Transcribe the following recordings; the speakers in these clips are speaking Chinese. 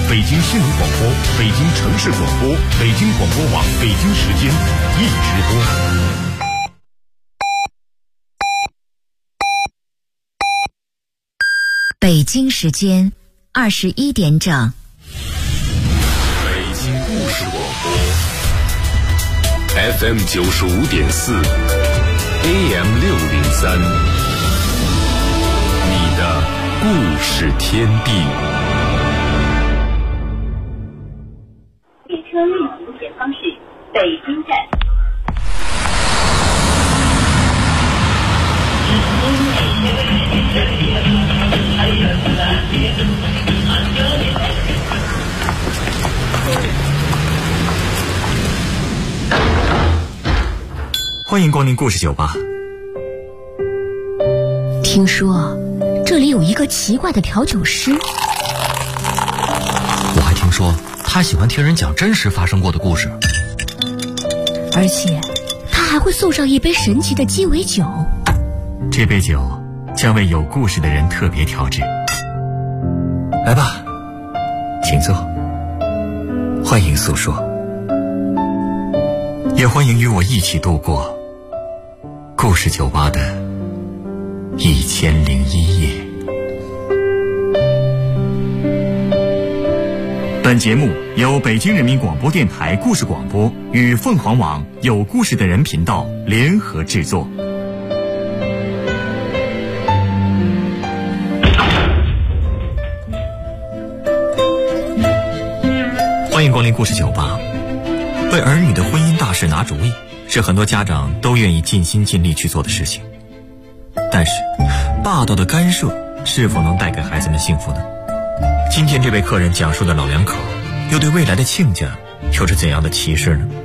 北京新闻广播、北京城市广播、北京广播网北京时间一直播。 北京时间21点整。 北京故事广播 FM 95.4 AM 603，你的故事天地。 列车运行前方是北京站。 欢迎光临故事酒吧。 听说这里有一个奇怪的调酒师， 我还听说他喜欢听人讲真实发生过的故事， 而且他还会送上一杯神奇的鸡尾酒。 这杯酒将为有故事的人特别调制。来吧，请坐，欢迎诉说，也欢迎与我一起度过故事酒吧的1001夜。本节目由北京人民广播电台故事广播与凤凰网有故事的人频道联合制作。欢迎光临故事酒吧。为儿女的婚姻大事拿主意，是很多家长都愿意尽心尽力去做的事情。但是，霸道的干涉是否能带给孩子们幸福呢？今天这位客人讲述的老两口，又对未来的亲家有着怎样的启示呢？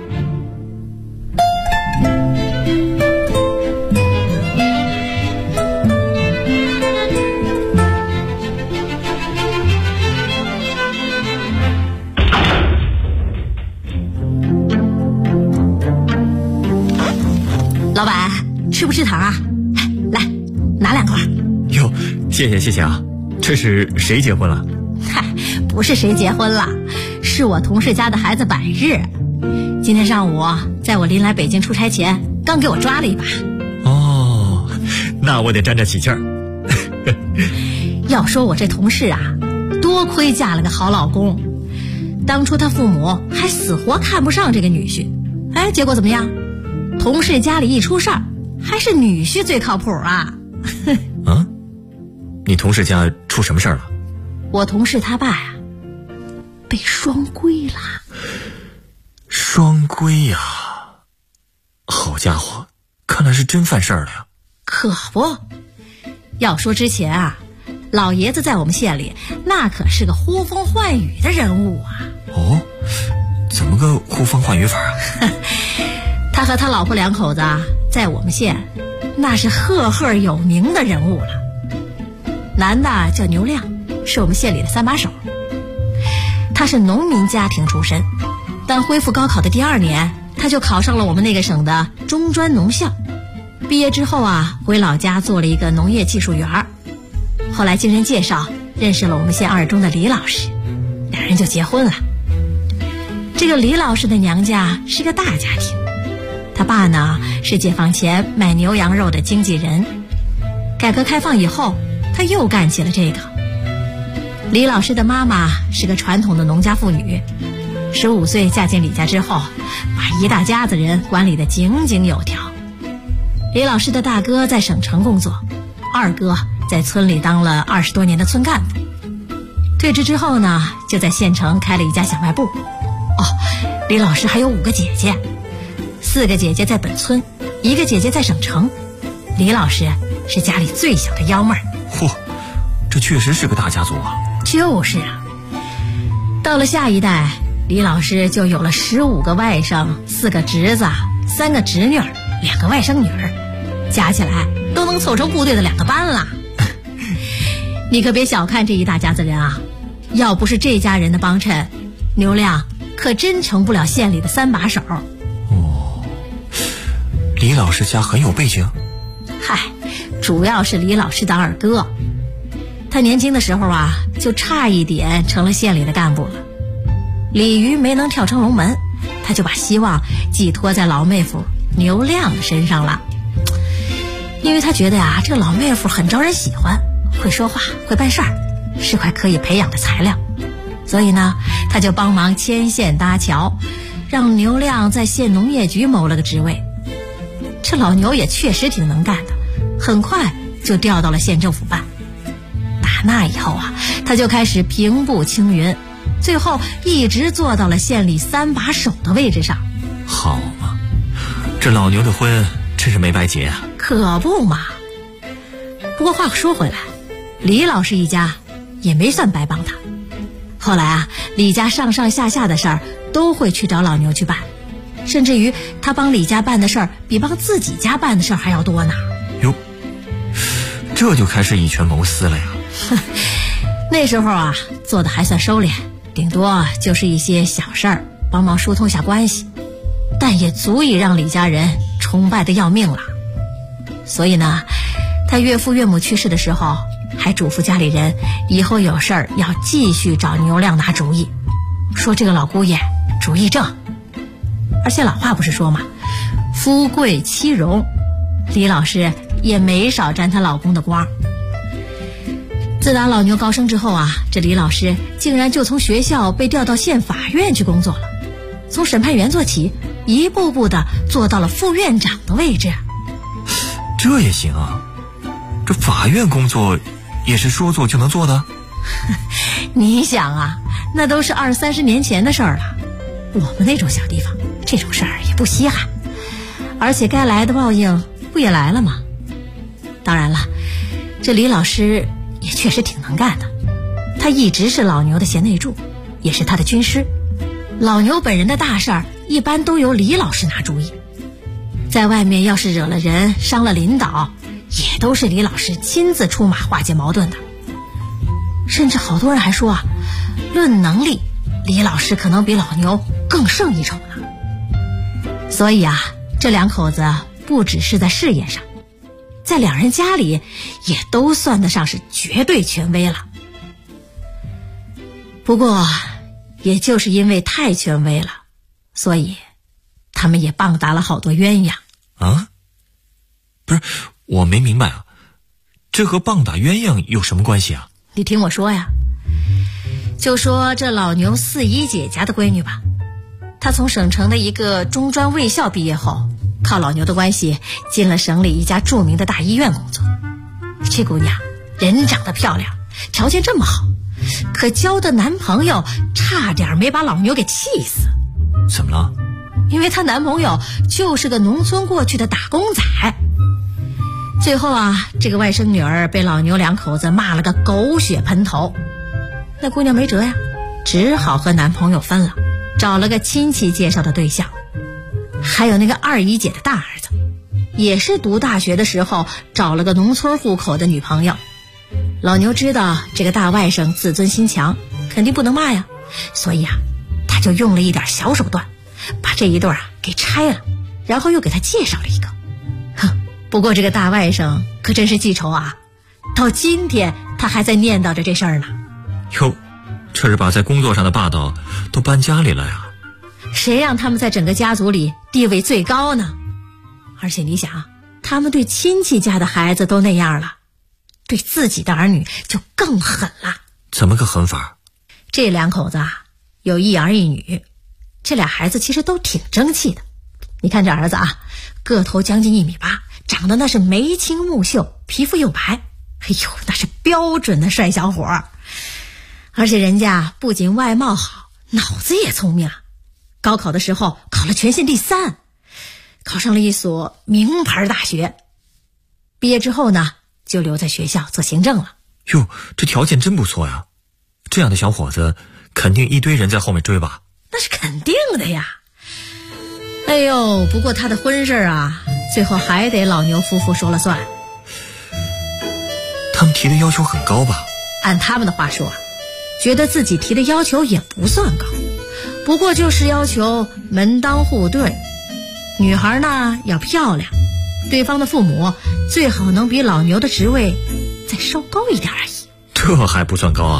老板，吃不吃糖啊？来，拿2块。 哟，谢谢啊！这是谁结婚了？ 嗨，不是谁结婚了，是我同事家的孩子百日。今天上午在我临来北京出差前，刚给我抓了一把。 哦，那我得沾着喜气儿。 要说我这同事啊，多亏嫁了个好老公。当初他父母还死活看不上这个女婿，结果怎么样？同事家里一出事儿，还是女婿最靠谱啊。 啊？你同事家出什么事儿了？ 我同事他爸呀，被双规了。 双规呀！好家伙，看来是真犯事儿了呀。 可不，要说之前啊，老爷子在我们县里那可是个呼风唤雨的人物啊。 哦，怎么个呼风唤雨法啊？ 他和他老婆2口子在我们县那是赫赫有名的人物了。男的叫牛亮，是我们县里的3把手。他是农民家庭出身，但恢复高考的第2年，他就考上了我们那个省的中专农校。毕业之后啊，回老家做了一个农业技术员。后来经人介绍认识了我们县2中的李老师，2人就结婚了。这个李老师的娘家是个大家庭，他爸呢是解放前卖牛羊肉的经纪人，改革开放以后他又干起了这个。李老师的妈妈是个传统的农家妇女，15岁嫁进李家之后，把一大家子人管理得井井有条。李老师的大哥在省城工作，2哥在村里当了20多年的村干部。退职之后呢，就在县城开了一家小卖部。李老师还有5个姐姐，4个姐姐在本村，1个姐姐在省城。李老师是家里最小的幺妹儿。 嚯，这确实是个大家族啊。 就是啊，到了下一代，李老师就有了15个外甥，4个侄子，3个侄女，2个外甥女儿，加起来都能凑成部队的2个班了。你可别小看这一大家子人啊，要不是这家人的帮衬，牛亮可真成不了县里的3把手。 哦，李老师家很有背景。 嗨，主要是李老师的2哥。他年轻的时候啊， 就差一点成了县里的干部了。鲤鱼没能跳成龙门，他就把希望寄托在老妹夫牛亮身上了。因为他觉得呀，这个老妹夫很招人喜欢，会说话，会办事儿，是块可以培养的材料。所以呢，他就帮忙牵线搭桥，让牛亮在县农业局谋了个职位。这老牛也确实挺能干的，很快就调到了县政府办。打那以后啊，他就开始平步青云，最后一直做到了县里3把手的位置上。 好嘛，这老牛的婚真是没白结啊。 可不嘛。不过话说回来，李老师一家也没算白帮他。后来啊，李家上上下下的事儿都会去找老牛去办，甚至于他帮李家办的事儿比帮自己家办的事儿还要多呢。 哟，这就开始以权谋私了呀。 那时候啊，做的还算收敛，顶多就是一些小事儿，帮忙疏通下关系，但也足以让李家人崇拜的要命了。所以呢，他岳父岳母去世的时候，还嘱咐家里人以后有事儿要继续找牛亮拿主意，说这个老姑爷主意正。而且老话不是说嘛，夫贵妻荣，李老师也没少沾她老公的光。自打老牛高升之后啊，这李老师竟然就从学校被调到县法院去工作了，从审判员做起，一步步的做到了副院长的位置。 这也行啊？这法院工作也是说做就能做的？ 你想啊，那都是20、30年前的事儿了。我们那种小地方，这种事儿也不稀罕，而且该来的报应不也来了吗？当然了，这李老师也确实挺能干的，他一直是老牛的贤内助，也是他的军师。老牛本人的大事儿一般都由李老师拿主意，在外面要是惹了人，伤了领导，也都是李老师亲自出马化解矛盾的。甚至好多人还说啊，论能力，李老师可能比老牛更胜一筹呢。所以啊，这两口子不只是在事业上，在两人家里也都算得上是绝对权威了。不过也就是因为太权威了，所以他们也棒打了好多鸳鸯啊。不是，我没明白啊，这和棒打鸳鸯有什么关系啊？ 你听我说呀，就说这老牛四姨姐家的闺女吧，她从省城的一个中专卫校毕业后，靠老牛的关系进了省里一家著名的大医院工作。这姑娘人长得漂亮，条件这么好，可交的男朋友差点没把老牛给气死。 怎么了？ 因为她男朋友就是个农村过去的打工仔。最后啊，这个外甥女儿被老牛两口子骂了个狗血喷头，那姑娘没辙呀，只好和男朋友分了，找了个亲戚介绍的对象。还有那个二姨姐的大儿子，也是读大学的时候找了个农村户口的女朋友。老牛知道这个大外甥自尊心强，肯定不能骂呀，所以啊，他就用了一点小手段，把这一对啊给拆了，然后又给他介绍了一个。不过这个大外甥可真是记仇啊，到今天他还在念叨着这事儿呢。 哟，这是把在工作上的霸道都搬家里了呀？ 谁让他们在整个家族里地位最高呢？而且你想，他们对亲戚家的孩子都那样了，对自己的儿女就更狠了。 怎么个狠法？ 这两口子啊，有一儿一女，这俩孩子其实都挺争气的。你看这儿子啊，个头将近1.8米，长得那是眉清目秀，皮肤又白，哎呦，那是标准的帅小伙儿。而且人家不仅外貌好，脑子也聪明啊。高考的时候考了全县第3，考上了一所名牌大学。毕业之后呢，就留在学校做行政了。 哟，这条件真不错呀！这样的小伙子，肯定一堆人在后面追吧？ 那是肯定的呀。哎呦，不过他的婚事啊，最后还得老牛夫妇说了算。 他们提的要求很高吧？ 按他们的话说，觉得自己提的要求也不算高，不过就是要求门当户对，女孩呢要漂亮，对方的父母最好能比老牛的职位再稍高一点而已。 这还不算高啊？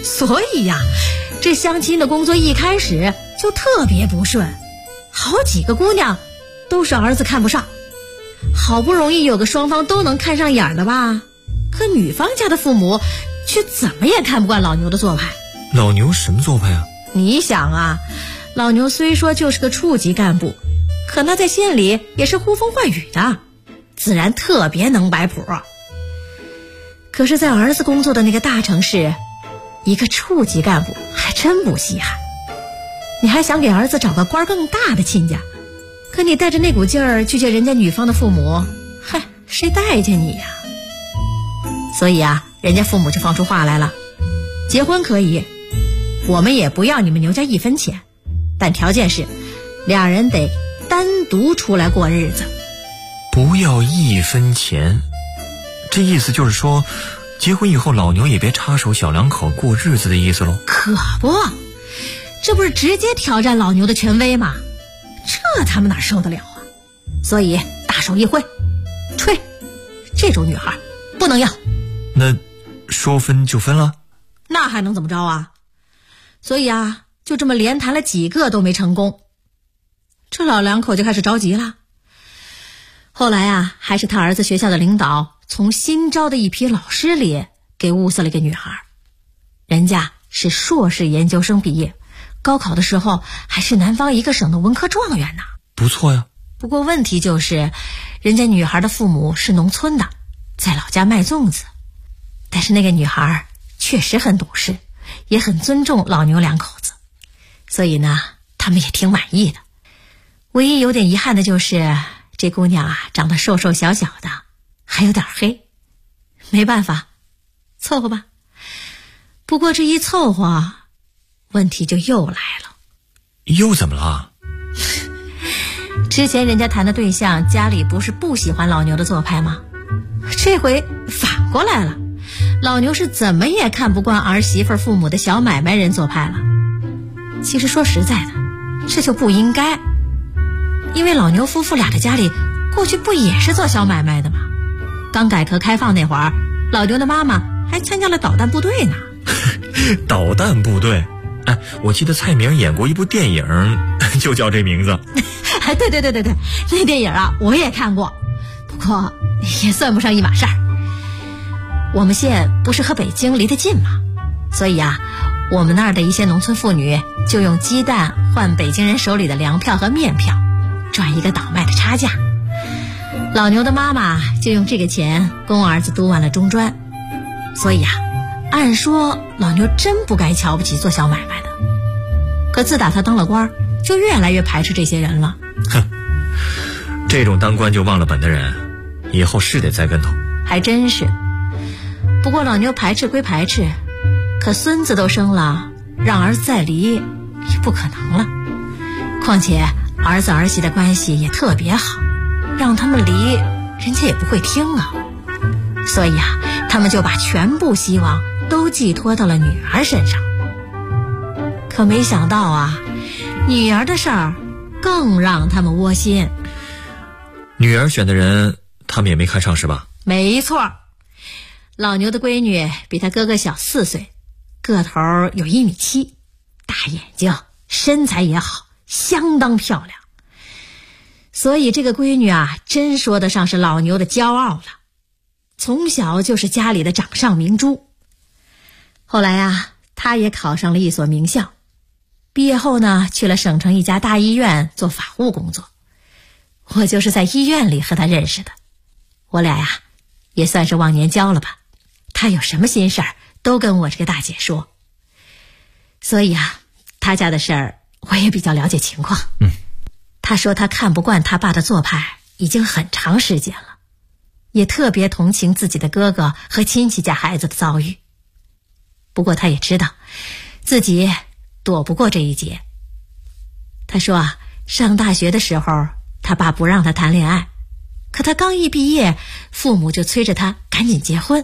所以呀，这相亲的工作一开始就特别不顺，好几个姑娘都是儿子看不上。好不容易有个双方都能看上眼的吧，可女方家的父母却怎么也看不惯老牛的做派。 老牛什么做派啊？ 你想啊，老牛虽说就是个处级干部，可那在县里也是呼风唤雨的，自然特别能摆谱。可是在儿子工作的那个大城市，一个处级干部还真不稀罕。你还想给儿子找个官更大的亲家，可你带着那股劲儿去见人家女方的父母，嗨，谁待见你呀？所以啊，人家父母就放出话来了，结婚可以，我们也不要你们牛家1分钱，但条件是俩人得单独出来过日子。 不要1分钱，这意思就是说结婚以后老牛也别插手小两口过日子的意思喽？ 可不，这不是直接挑战老牛的权威吗？这他们哪受得了啊？所以大手一挥，吹，这种女孩不能要。 那说分就分了？ 那还能怎么着啊？所以啊，就这么连谈了几个都没成功，这老两口就开始着急了。后来啊，还是他儿子学校的领导从新招的一批老师里给物色了一个女孩，人家是硕士研究生毕业，高考的时候还是南方一个省的文科状元呢。 不错呀。 不过问题就是，人家女孩的父母是农村的，在老家卖粽子，但是那个女孩确实很懂事，也很尊重老牛两口子，所以呢，他们也挺满意的。唯一有点遗憾的就是这姑娘啊，长得瘦瘦小小的，还有点黑，没办法，凑合吧。不过这一凑合，问题就又来了。 又怎么了？ 之前人家谈的对象家里不是不喜欢老牛的做派吗？这回反过来了，老牛是怎么也看不惯儿媳妇父母的小买卖人做派了。其实说实在的，这就不应该，因为老牛夫妇俩的家里过去不也是做小买卖的吗？刚改革开放那会儿，老牛的妈妈还参加了导弹部队呢。 导弹部队？哎，我记得蔡明演过一部电影，就叫这名字。 对，那电影啊我也看过，不过也算不上一码事儿。我们县不是和北京离得近吗？所以啊，我们那儿的一些农村妇女就用鸡蛋换北京人手里的粮票和面票，赚一个倒卖的差价。老牛的妈妈就用这个钱供儿子读完了中专。所以啊，按说老牛真不该瞧不起做小买卖的，可自打他当了官，就越来越排斥这些人了。 哼，这种当官就忘了本的人，以后是得栽跟头。 还真是。不过老牛排斥归排斥，可孙子都生了，让儿子再离也不可能了。况且儿子儿媳的关系也特别好，让他们离，人家也不会听啊。所以啊，他们就把全部希望都寄托到了女儿身上。可没想到啊，女儿的事儿更让他们窝心。 女儿选的人他们也没看上是吧？ 没错，老牛的闺女比他哥哥小4岁，个头有1.7米，大眼睛，身材也好，相当漂亮。所以这个闺女啊，真说得上是老牛的骄傲了，从小就是家里的掌上明珠。后来啊，她也考上了一所名校，毕业后呢，去了省城一家大医院做法务工作。我就是在医院里和她认识的，我俩呀，也算是忘年交了吧。她有什么心事儿都跟我这个大姐说，所以啊，她家的事儿我也比较了解情况。她说她看不惯她爸的做派已经很长时间了，也特别同情自己的哥哥和亲戚家孩子的遭遇。不过她也知道自己躲不过这一劫。她说啊，上大学的时候他爸不让他谈恋爱，可他刚一毕业，父母就催着他赶紧结婚。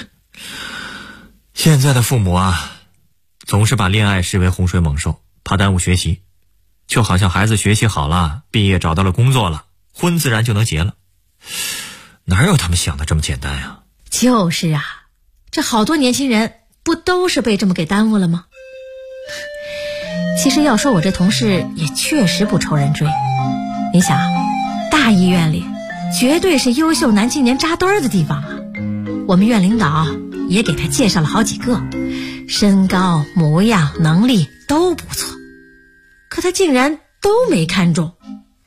现在的父母啊，总是把恋爱视为洪水猛兽，怕耽误学习，就好像孩子学习好了，毕业找到了工作了，婚自然就能结了。哪有他们想的这么简单呀？ 就是啊，这好多年轻人不都是被这么给耽误了吗？其实要说我这同事也确实不愁人追。你想，大医院里绝对是优秀男青年扎堆儿的地方啊。我们院领导也给他介绍了好几个，身高、模样、能力都不错，可他竟然都没看中。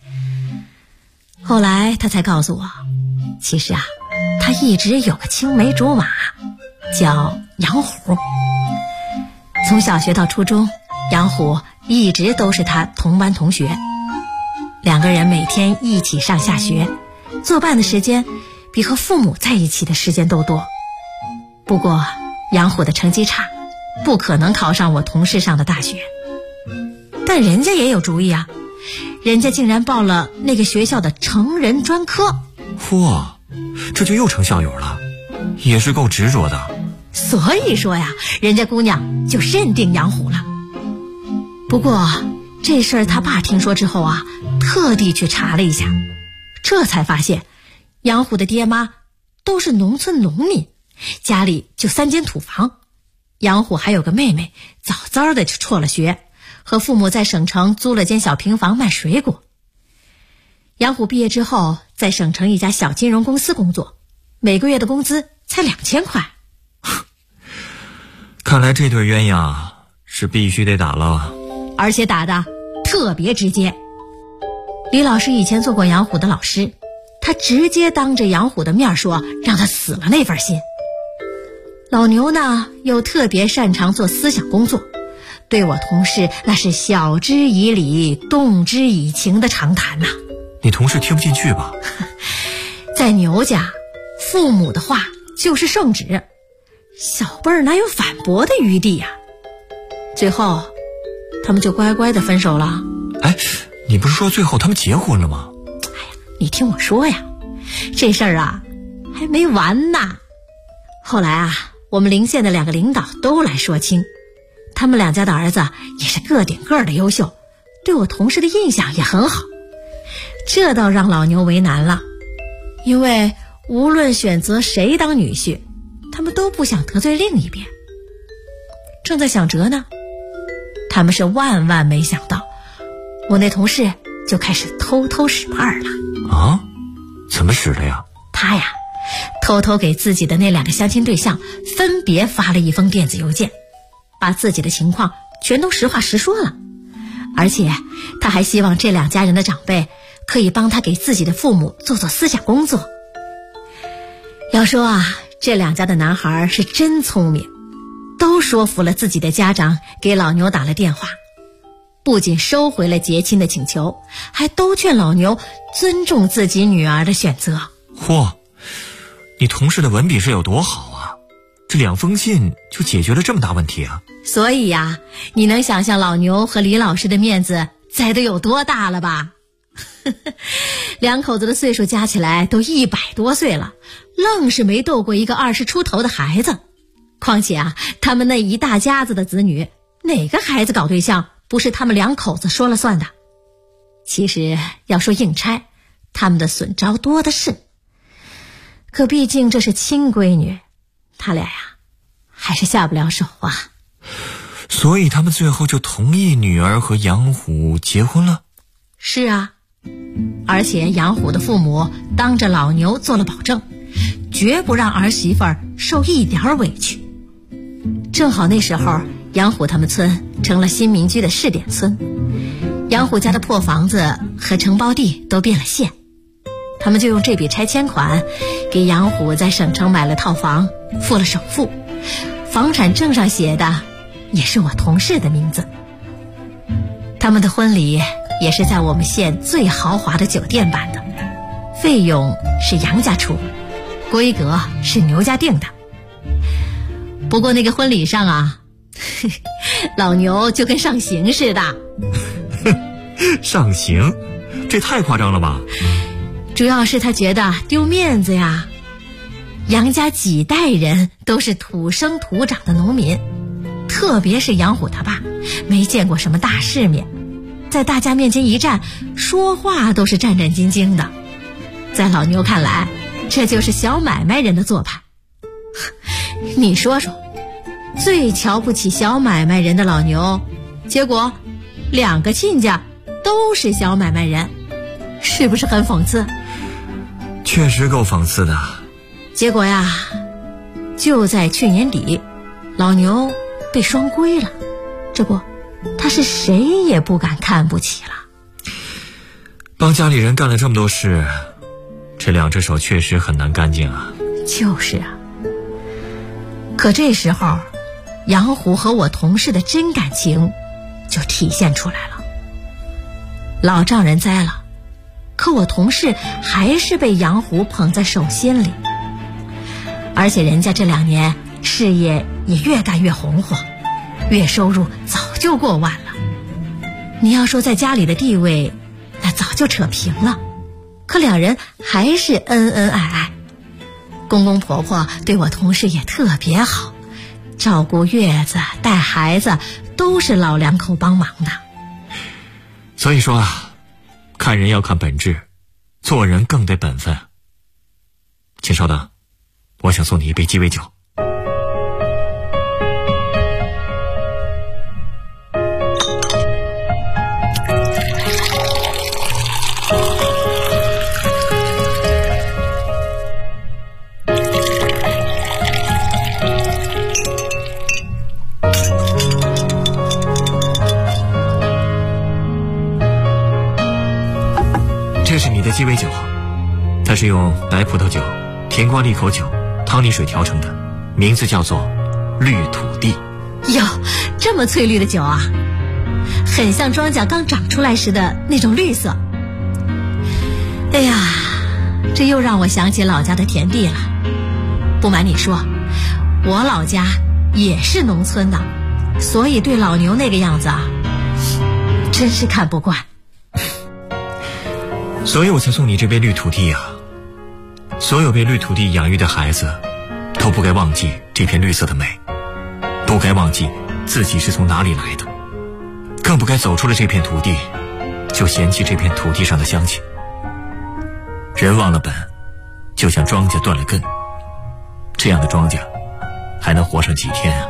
后来他才告诉我，其实啊，他一直有个青梅竹马，叫杨虎。从小学到初中，杨虎一直都是他同班同学，两个人每天一起上下学，作伴的时间比和父母在一起的时间都多。不过杨虎的成绩差，不可能考上我同事上的大学，但人家也有主意啊，人家竟然报了那个学校的成人专科。 嚯，这就又成校友了，也是够执着的。 所以说呀，人家姑娘就认定杨虎了。不过这事儿他爸听说之后啊，特地去查了一下，这才发现杨虎的爹妈都是农村农民，家里就3间土房。杨虎还有个妹妹，早早的就辍了学，和父母在省城租了间小平房卖水果。杨虎毕业之后，在省城一家小金融公司工作，每个月的工资才2000块。 看来这对鸳鸯是必须得打了， 而且打的特别直接。李老师以前做过杨虎的老师，他直接当着杨虎的面说让他死了那份心。老牛呢，又特别擅长做思想工作，对我同事那是晓之以理，动之以情的长谈呐。 你同事听不进去吧？ 在牛家，父母的话就是圣旨，小辈儿哪有反驳的余地呀？最后他们就乖乖的分手了。 哎，你不是说最后他们结婚了吗？ 哎呀，你听我说呀，这事儿啊还没完呢。后来啊，我们邻县的2个领导都来说清，他们2家的儿子也是个顶个的优秀，对我同事的印象也很好。这倒让老牛为难了，因为无论选择谁当女婿，他们都不想得罪另一边。正在想辙呢，他们是万万没想到，我那同事就开始偷偷使绊了。 啊？怎么使的呀？ 他呀，偷偷给自己的那2个相亲对象分别发了一封电子邮件，把自己的情况全都实话实说了。而且他还希望这2家人的长辈可以帮他给自己的父母做做思想工作。要说啊，这2家的男孩是真聪明，都说服了自己的家长，给老牛打了电话，不仅收回了结亲的请求，还都劝老牛尊重自己女儿的选择。 嚯，你同事的文笔是有多好啊，这2封信就解决了这么大问题啊。 所以呀，你能想象老牛和李老师的面子栽得有多大了吧？2口子的岁数加起来都100多岁了，愣是没斗过一个20出头的孩子。况且啊，他们那一大家子的子女，哪个孩子搞对象不是他们2口子说了算的？其实要说硬拆，他们的损招多的是，可毕竟这是亲闺女，他俩呀还是下不了手啊。 所以他们最后就同意女儿和杨虎结婚了？ 是啊，而且杨虎的父母当着老牛做了保证，绝不让儿媳妇儿受一点委屈。正好那时候杨虎他们村成了新民居的试点村，杨虎家的破房子和承包地都变了现，他们就用这笔拆迁款给杨虎在省城买了套房，付了首付，房产证上写的也是我同事的名字。他们的婚礼也是在我们县最豪华的酒店办的，费用是杨家出，规格是牛家定的。不过那个婚礼上啊，老牛就跟上刑似的。 上刑？这太夸张了吧？ 主要是他觉得丢面子呀。杨家几代人都是土生土长的农民，特别是杨虎他爸，没见过什么大世面，在大家面前一站，说话都是战战兢兢的。在老牛看来，这就是小买卖人的做派。你说说， 最瞧不起小买卖人的老牛，结果2个亲家都是小买卖人，是不是很讽刺？ 确实够讽刺的。 结果呀，就在去年底，老牛被双规了，这不，他是谁也不敢看不起了。 帮家里人干了这么多事，这2只手确实很难干净啊。 就是啊。可这时候，杨虎和我同事的真感情就体现出来了。老丈人栽了，可我同事还是被杨虎捧在手心里，而且人家这2年事业也越干越红火，月收入早就过万了。你要说在家里的地位，那早就扯平了，可2人还是恩恩爱爱。公公婆婆对我同事也特别好，照顾月子带孩子都是老2口帮忙的。 所以说啊，看人要看本质，做人更得本分。请稍等，我想送你一杯鸡尾酒。这是你的鸡尾酒，它是用白葡萄酒、甜瓜利口酒、汤力水调成的，名字叫做绿土地。 哟，这么翠绿的酒啊，很像庄稼刚长出来时的那种绿色。哎呀，这又让我想起老家的田地了。不瞒你说，我老家也是农村的，所以对老牛那个样子啊，真是看不惯。 所以我才送你这杯绿土地啊！所有被绿土地养育的孩子，都不该忘记这片绿色的美，不该忘记自己是从哪里来的，更不该走出了这片土地，就嫌弃这片土地上的乡亲。人忘了本，就像庄稼断了根，这样的庄稼还能活上几天啊？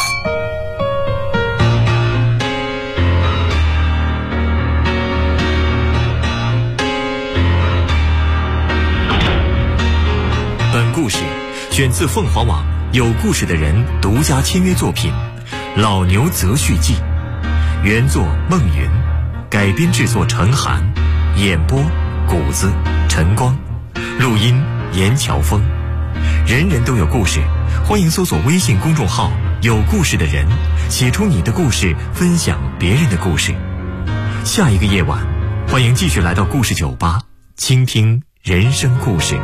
本故事选自凤凰网有故事的人独家签约作品《老牛择婿记》，原作孟云，改编制作陈寒，演播谷子、陈光，录音严乔峰。人人都有故事，欢迎搜索微信公众号有故事的人，写出你的故事，分享别人的故事。下一个夜晚，欢迎继续来到故事酒吧，倾听人生故事。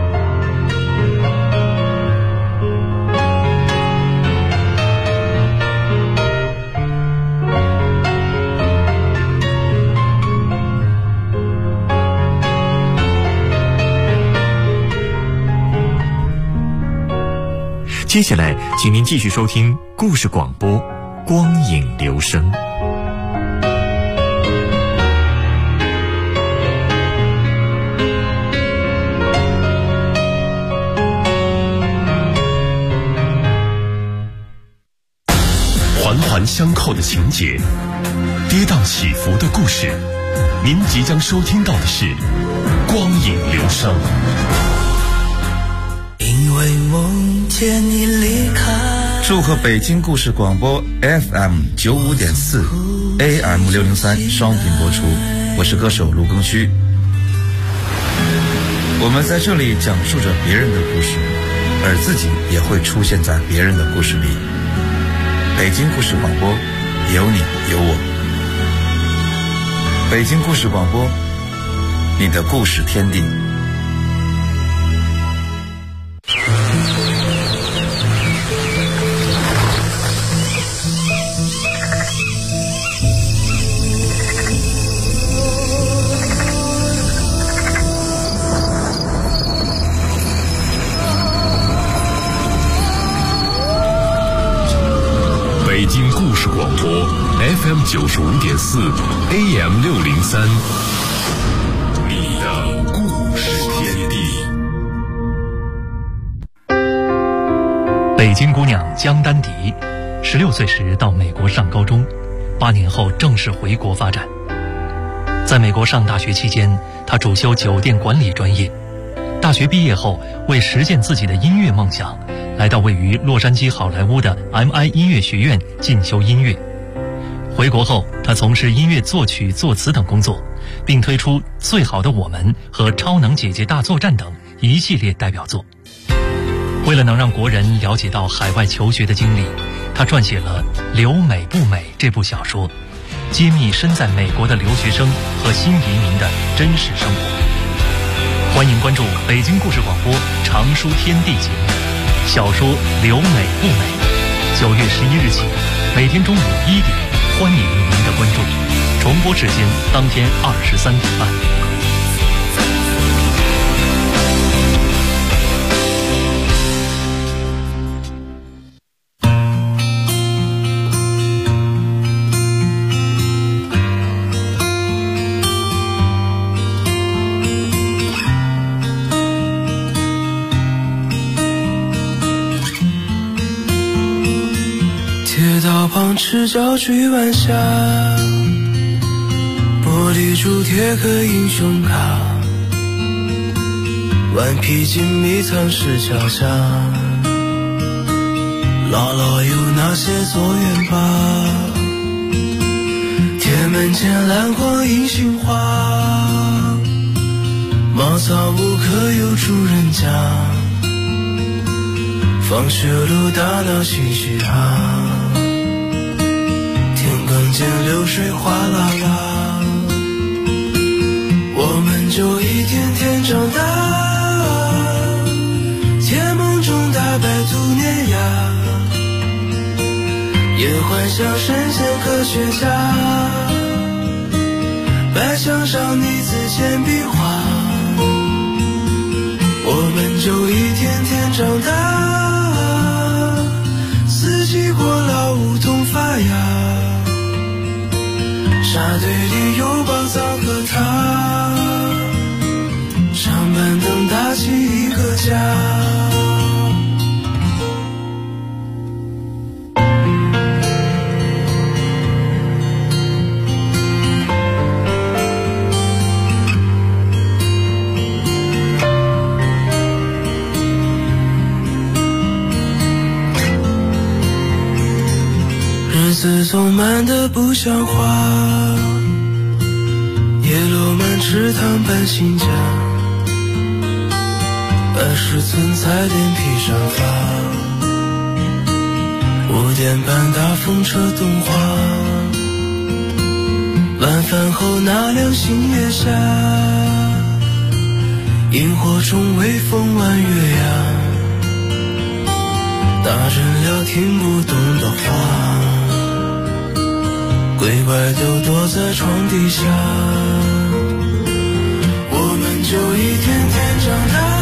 接下来请您继续收听故事广播光影留声。 环环相扣的情节，跌宕起伏的故事，您即将收听到的是光影留声。 因为梦见你离开。 祝贺北京故事广播 FM 95.4 AM 603双频播出，我是歌手卢庚戌。我们在这里讲述着别人的故事，而自己也会出现在别人的故事里。北京故事广播，有你有我。北京故事广播，你的故事天地。 北京故事广播 FM 95.4 AM 603，你的故事天地。 北京姑娘江丹迪，16岁时到美国上高中，8年后正式回国发展。在美国上大学期间，她主修酒店管理专业。大学毕业后，为实现自己的音乐梦想，来到位于洛杉矶好莱坞的 MI 音乐学院进修音乐。回国后，她从事音乐作曲、作词等工作，并推出《最好的我们》和《超能姐姐大作战》等一系列代表作。为了能让国人了解到海外求学的经历，她撰写了《留美不美》这部小说，揭秘身在美国的留学生和新移民的真实生活。欢迎关注北京故事广播常书天地节目小说《留美不美》，9月11日起，每天中午1点，欢迎您的关注。重播时间当天23点半。 赤脚追晚霞，玻璃珠贴个英雄卡，顽皮筋迷藏石桥下，姥姥有那些作业吧，铁门前蓝光映杏花，茅草屋可有住人家，放学路打闹嬉嘻哈，更见流水哗啦啦，我们就一天天长大，甜梦中大白兔碾压，也幻想神仙科学家，白墙上泥字铅笔画，我们就一天天长大，四季过老梧桐发芽，沙堆里有宝藏和他，长板凳搭起一个家。日子总慢得不像话，叶落满池塘搬新家，80寸彩电披上发，5点半大风车动画，晚饭后那辆星月下，萤火虫微风弯月牙，大人聊听不懂的话，鬼怪都躲在床底下，我们就一天天长大。